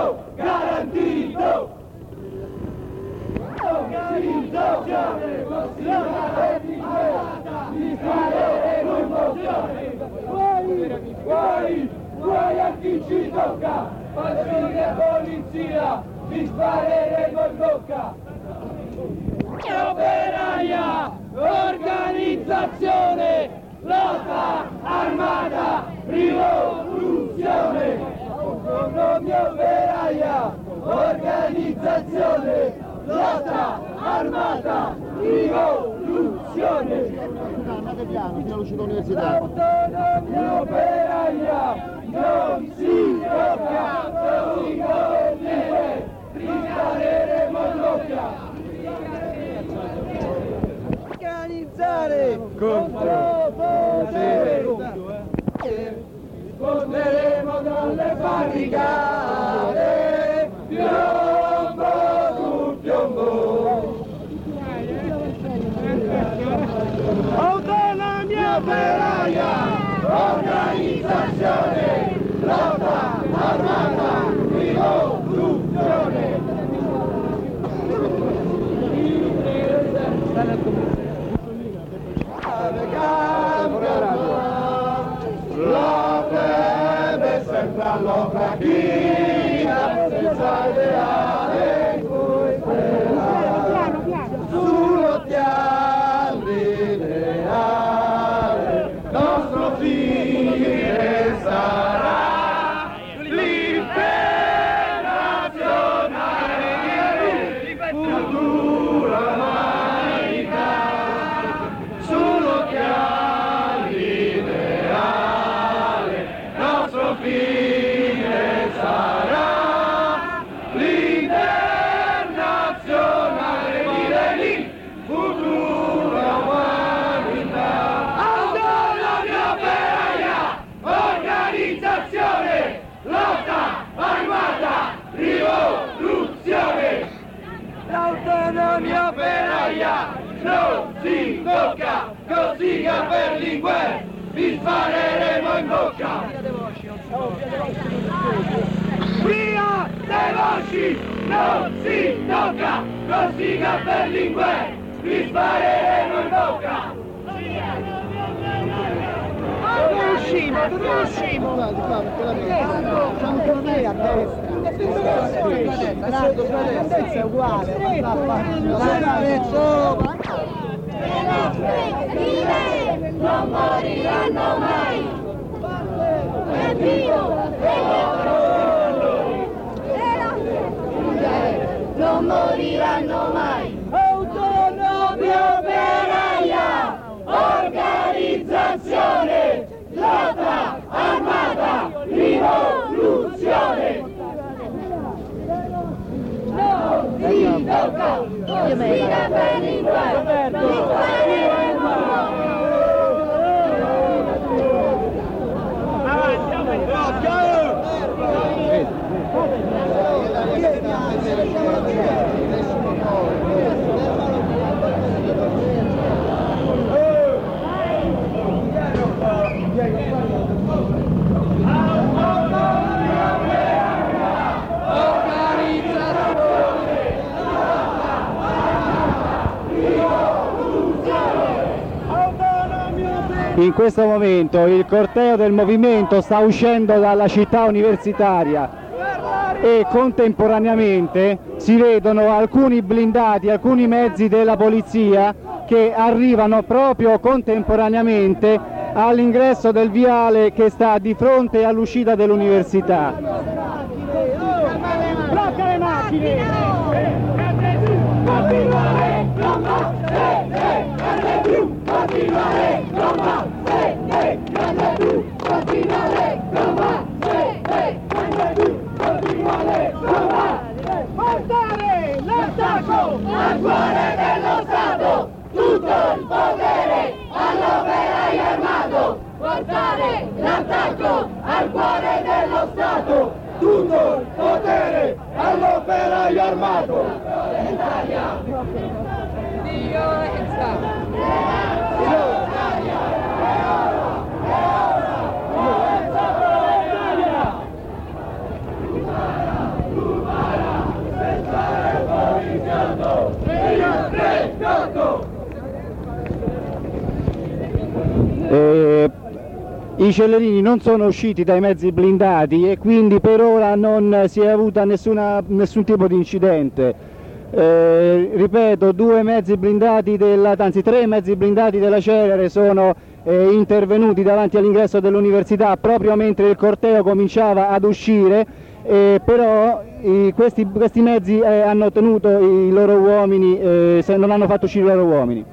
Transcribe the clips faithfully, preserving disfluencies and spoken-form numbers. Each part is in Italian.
garantito, garantito. Organizzazione, consigliata di faremo in bocca. Guai, guai, guai a chi ci tocca. Passione e polizia, vi spareremo in bocca. Operaia, organizzazione, lotta armata, rivoluzione. Autonomia operaia, organizzazione, lotta armata, rivoluzione. Andate piano, fino all'uscita università. L'autonomia operaia non si tocca, non si può dire, rispareremo in bocca. Organizzare contro potere, risponderemo dalle barricate, piombo sul piombo. Autonomia operaia, organizzazione, lotta armata, rivoluzione. La plebe sempre all'opera china, senza ideale in cui sperare, sull'occhiale lineare, nostro fine sarà l'imperazionale, futura umanità, sull'occhiale lineare, nostro fine sarà l'internazionale di Lenin, futura umanità. Autonomia operaia, organizzazione, lotta armata, rivoluzione. L'autonomia operaia non si tocca, così a Berlinguer vi spareremo in bocca. Via Devosci non si tocca, così a Berlinguer vi spareremo in bocca. Dove usciamo? Dove usciamo? Facciamo con me a destra. La destra è uguale. Le nostre figlie non moriranno mai. Evviva! Le nostre figlie non moriranno mai. Autonomia operaia, organizzazione, lotta armata, rivoluzione. Non si tocca, così a Berlinguer, vi spareremo. In questo momento il corteo del movimento sta uscendo dalla città universitaria e contemporaneamente si vedono alcuni blindati, alcuni mezzi della polizia che arrivano proprio contemporaneamente all'ingresso del viale che sta di fronte all'uscita dell'università. Blocca le macchine! Continuare, non va, eh, eh, grande più, continuare, non va, eh, eh, grande più, continuare, non va, eh, eh, grande più, continuare, non va. Portare l'attacco al cuore dello Stato, tutto il potere all'operaio armato. Portare l'attacco al cuore dello Stato, tutto il potere all'operaio armato. I cellerini non sono usciti dai mezzi blindati e quindi per ora non si è avuta nessuna, nessun tipo di incidente. Eh, ripeto, due mezzi blindati della, anzi tre mezzi blindati della Celere sono eh, intervenuti davanti all'ingresso dell'università proprio mentre il corteo cominciava ad uscire, eh, però i, questi, questi mezzi eh, hanno tenuto i loro uomini, eh, se non hanno fatto uscire i loro uomini.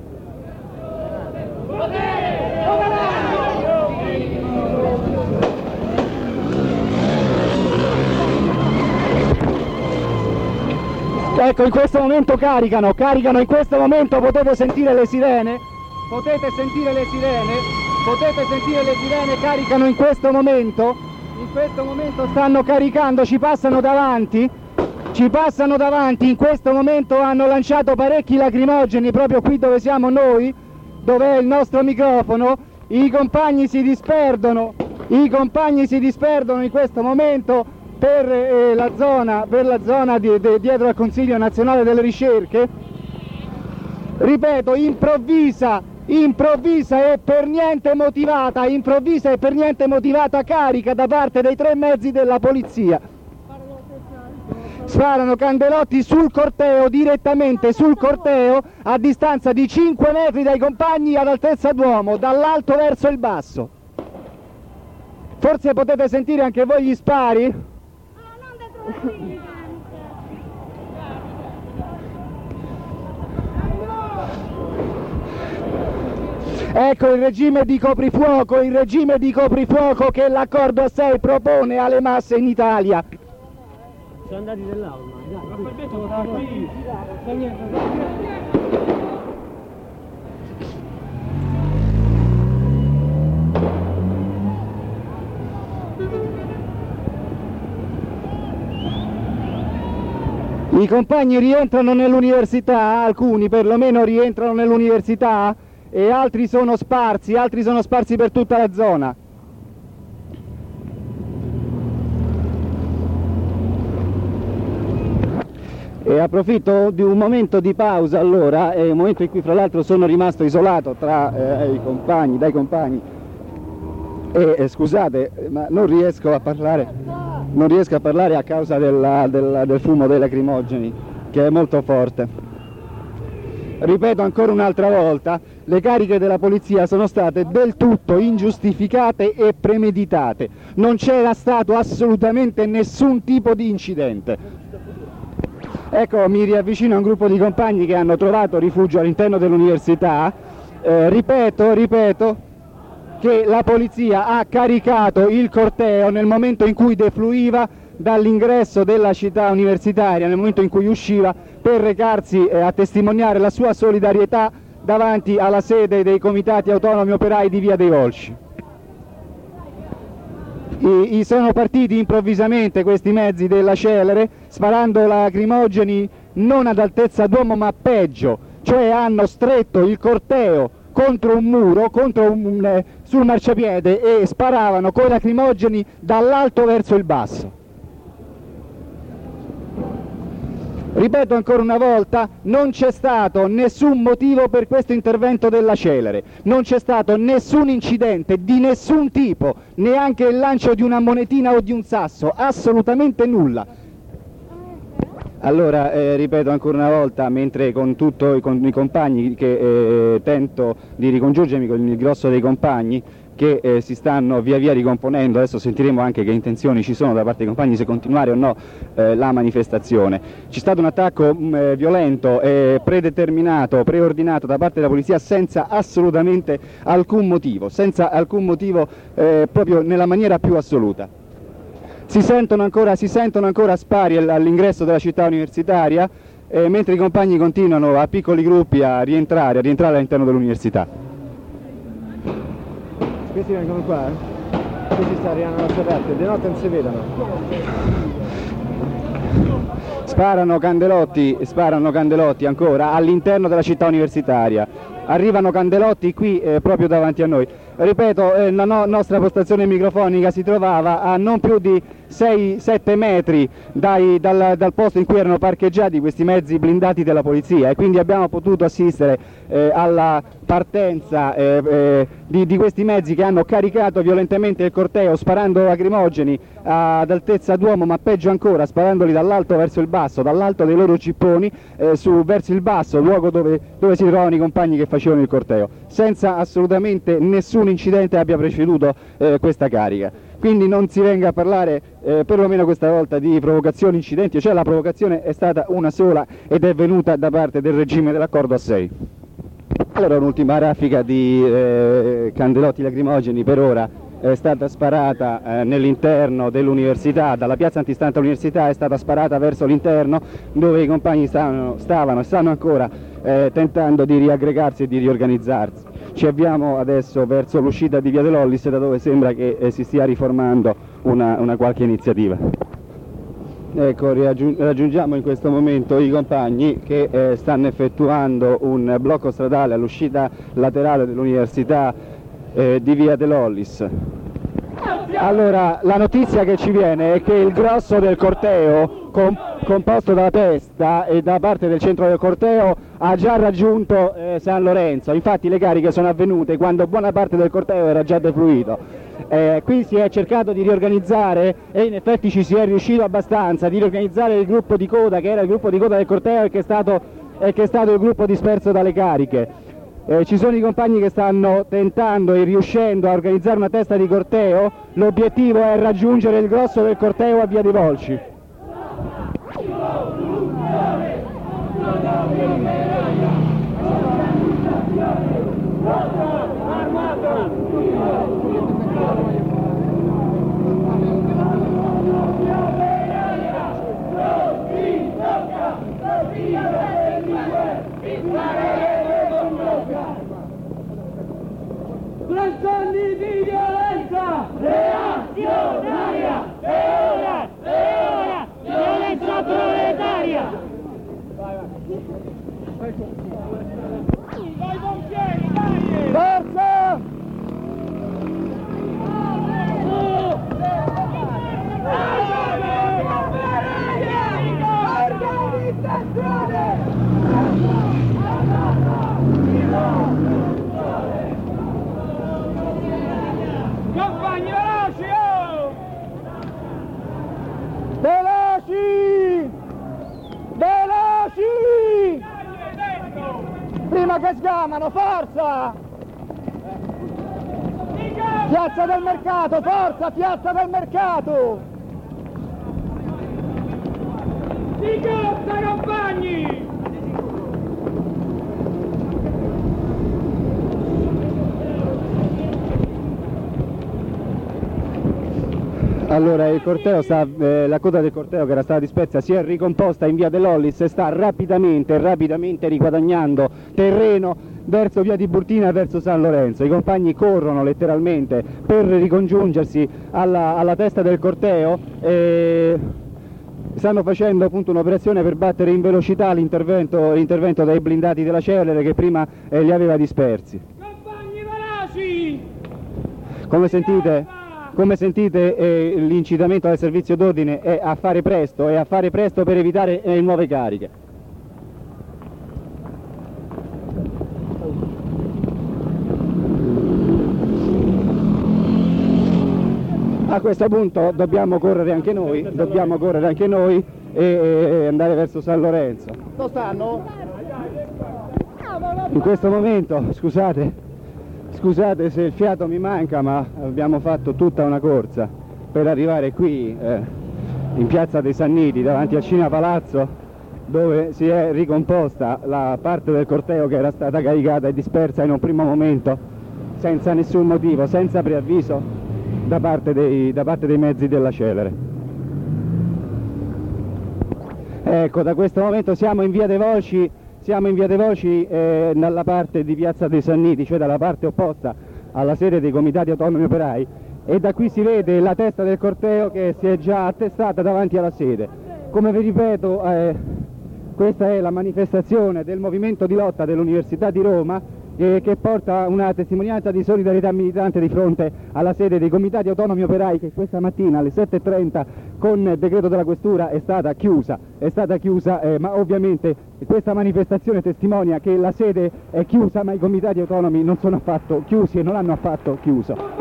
Ecco, in questo momento caricano, caricano, in questo momento potete sentire le sirene, potete sentire le sirene, potete sentire le sirene, caricano in questo momento, in questo momento stanno caricando, ci passano davanti, ci passano davanti, in questo momento hanno lanciato parecchi lacrimogeni proprio qui dove siamo noi, dove è il nostro microfono, i compagni si disperdono, i compagni si disperdono in questo momento per eh, la zona, per la zona di, di, dietro al Consiglio Nazionale delle Ricerche. Ripeto, improvvisa, improvvisa e per niente motivata, improvvisa e per niente motivata carica da parte dei tre mezzi della polizia. Sparano candelotti sul corteo, direttamente sul corteo, a distanza di cinque metri dai compagni ad altezza d'uomo, dall'alto verso il basso. Forse potete sentire anche voi gli spari? Ecco il regime di coprifuoco, il regime di coprifuoco che l'accordo a sei propone alle masse in Italia. Sono andati dell'aula, I compagni rientrano nell'università, alcuni perlomeno rientrano nell'università e altri sono sparsi, altri sono sparsi per tutta la zona. E approfitto di un momento di pausa allora, è un momento in cui fra l'altro sono rimasto isolato tra eh, i compagni, dai compagni e eh, scusate ma non riesco a parlare. Non riesco a parlare a causa della, della, del fumo dei lacrimogeni, che è molto forte. Ripeto ancora un'altra volta, le cariche della polizia sono state del tutto ingiustificate e premeditate. Non c'era stato assolutamente nessun tipo di incidente. Ecco, mi riavvicino a un gruppo di compagni che hanno trovato rifugio all'interno dell'università. Eh, ripeto, ripeto, che la polizia ha caricato il corteo nel momento in cui defluiva dall'ingresso della città universitaria, nel momento in cui usciva per recarsi eh, a testimoniare la sua solidarietà davanti alla sede dei comitati autonomi operai di Via dei Volsci. I, i sono partiti improvvisamente questi mezzi della Celere sparando lacrimogeni non ad altezza d'uomo ma peggio, cioè hanno stretto il corteo contro un muro, contro un, eh, sul marciapiede e sparavano con i lacrimogeni dall'alto verso il basso. Ripeto ancora una volta, non c'è stato nessun motivo per questo intervento della Celere, non c'è stato nessun incidente di nessun tipo, neanche il lancio di una monetina o di un sasso, assolutamente nulla. Allora, eh, ripeto ancora una volta, mentre con tutti i compagni che eh, tento di ricongiungermi con il grosso dei compagni che eh, si stanno via via ricomponendo, adesso sentiremo anche che intenzioni ci sono da parte dei compagni se continuare o no eh, la manifestazione. C'è stato un attacco mh, violento, eh, predeterminato, preordinato da parte della polizia senza assolutamente alcun motivo, senza alcun motivo eh, proprio nella maniera più assoluta. Si sentono ancora, si sentono ancora spari all'ingresso della città universitaria, eh, mentre i compagni continuano a piccoli gruppi a rientrare, a rientrare all'interno dell'università. Questi vengono qua, eh? Questi stanno arrivando lascia aperte, di notte non si vedono. Sparano candelotti, sparano candelotti ancora all'interno della città universitaria. Arrivano candelotti qui eh, proprio davanti a noi. Ripeto, eh, la no- nostra postazione microfonica si trovava a non più di sei sette metri dai, dal, dal posto in cui erano parcheggiati questi mezzi blindati della polizia, e quindi abbiamo potuto assistere eh, alla partenza eh, eh, di, di questi mezzi che hanno caricato violentemente il corteo sparando lacrimogeni ad altezza d'uomo, ma peggio ancora sparandoli dall'alto verso il basso, dall'alto dei loro cipponi eh, su, verso il basso, luogo dove, dove si trovavano i compagni che facevano il corteo, senza assolutamente nessun incidente abbia preceduto eh, questa carica. Quindi non si venga a parlare eh, perlomeno questa volta di provocazioni, incidenti, cioè la provocazione è stata una sola ed è venuta da parte del regime dell'accordo a sei. Allora, un'ultima raffica di eh, candelotti lacrimogeni per ora è stata sparata eh, nell'interno dell'università, dalla piazza antistante all'università è stata sparata verso l'interno, dove i compagni stavano, stavano e stanno ancora eh, tentando di riaggregarsi e di riorganizzarsi. Ci avviamo adesso verso l'uscita di Via De Lollis, da dove sembra che eh, si stia riformando una, una qualche iniziativa. Ecco, raggiungiamo in questo momento i compagni che eh, stanno effettuando un blocco stradale all'uscita laterale dell'università eh, di Via De Lollis. Allora, la notizia che ci viene è che il grosso del corteo, com composto dalla testa e da parte del centro del corteo, ha già raggiunto eh, San Lorenzo. Infatti le cariche sono avvenute quando buona parte del corteo era già defluito. Eh, qui si è cercato di riorganizzare, e in effetti ci si è riuscito abbastanza, di riorganizzare il gruppo di coda, che era il gruppo di coda del corteo e che è stato, e che è stato il gruppo disperso dalle cariche. Eh, ci sono i compagni che stanno tentando e riuscendo a organizzare una testa di corteo. L'obiettivo è raggiungere il grosso del corteo a Via dei Volsci. Trent'anni di violenza reazionaria, e ora, e ora, violenza proletaria. Vai pompieri, dai! Forza! Compagni veloci, oh! Veloci! Veloci! Prima che sgamano, forza! Piazza del Mercato, forza, Piazza del Mercato! Di corsa, compagni! Allora il corteo sta, eh, la coda del corteo che era stata dispersa si è ricomposta in Via De Lollis e sta rapidamente, rapidamente riguadagnando terreno verso Via Tiburtina e verso San Lorenzo. I compagni corrono letteralmente per ricongiungersi alla, alla testa del corteo e stanno facendo appunto un'operazione per battere in velocità l'intervento dei blindati della Celere che prima eh, li aveva dispersi. Compagni veloci! Come sentite? Come sentite eh, l'incitamento del servizio d'ordine è a fare presto, e a fare presto per evitare eh, nuove cariche. A questo punto dobbiamo correre anche noi, dobbiamo correre anche noi e, e andare verso San Lorenzo. Dove stanno? In questo momento, scusate, Scusate se il fiato mi manca, ma abbiamo fatto tutta una corsa per arrivare qui eh, in Piazza dei Sanniti, davanti al Cinema Palazzo, dove si è ricomposta la parte del corteo che era stata caricata e dispersa in un primo momento senza nessun motivo, senza preavviso da parte dei, da parte dei mezzi della Celere. Ecco, da questo momento siamo in Via dei Volsci. Siamo in Via dei Volsci eh, dalla parte di Piazza dei Sanniti, cioè dalla parte opposta alla sede dei Comitati Autonomi Operai, e da qui si vede la testa del corteo che si è già attestata davanti alla sede. Come vi ripeto, eh, questa è la manifestazione del movimento di lotta dell'Università di Roma eh, che porta una testimonianza di solidarietà militante di fronte alla sede dei Comitati Autonomi Operai, che questa mattina alle sette e trenta con decreto della Questura è stata chiusa, è stata chiusa eh, ma ovviamente questa manifestazione testimonia che la sede è chiusa, ma i Comitati Autonomi non sono affatto chiusi e non hanno affatto chiuso.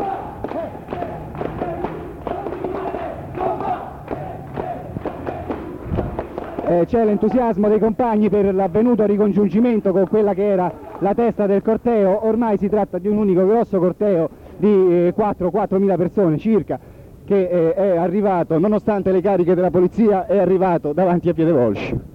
Eh, c'è l'entusiasmo dei compagni per l'avvenuto ricongiungimento con quella che era la testa del corteo. Ormai si tratta di un unico grosso corteo di eh, quattro mila persone circa, che eh, è arrivato, nonostante le cariche della polizia, è arrivato davanti a Piede Volsci.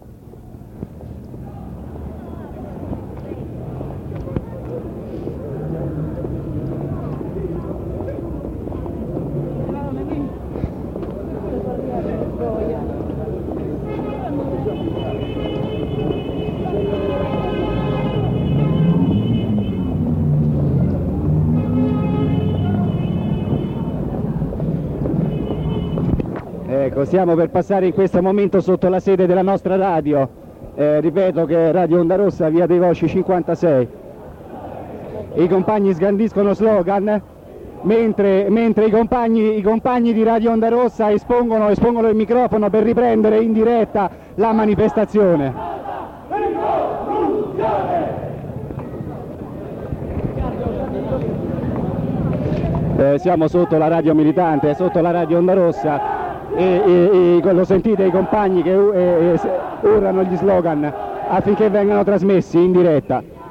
Ecco, stiamo per passare in questo momento sotto la sede della nostra radio, eh, ripeto che è Radio Onda Rossa, via dei Voci cinquantasei. I compagni scandiscono slogan, mentre, mentre i, compagni, i compagni di Radio Onda Rossa espongono, espongono il microfono per riprendere in diretta la manifestazione. Eh, siamo sotto la radio militante, sotto la Radio Onda Rossa. E, e, e lo sentite i compagni che eh, urlano gli slogan affinché vengano trasmessi in diretta.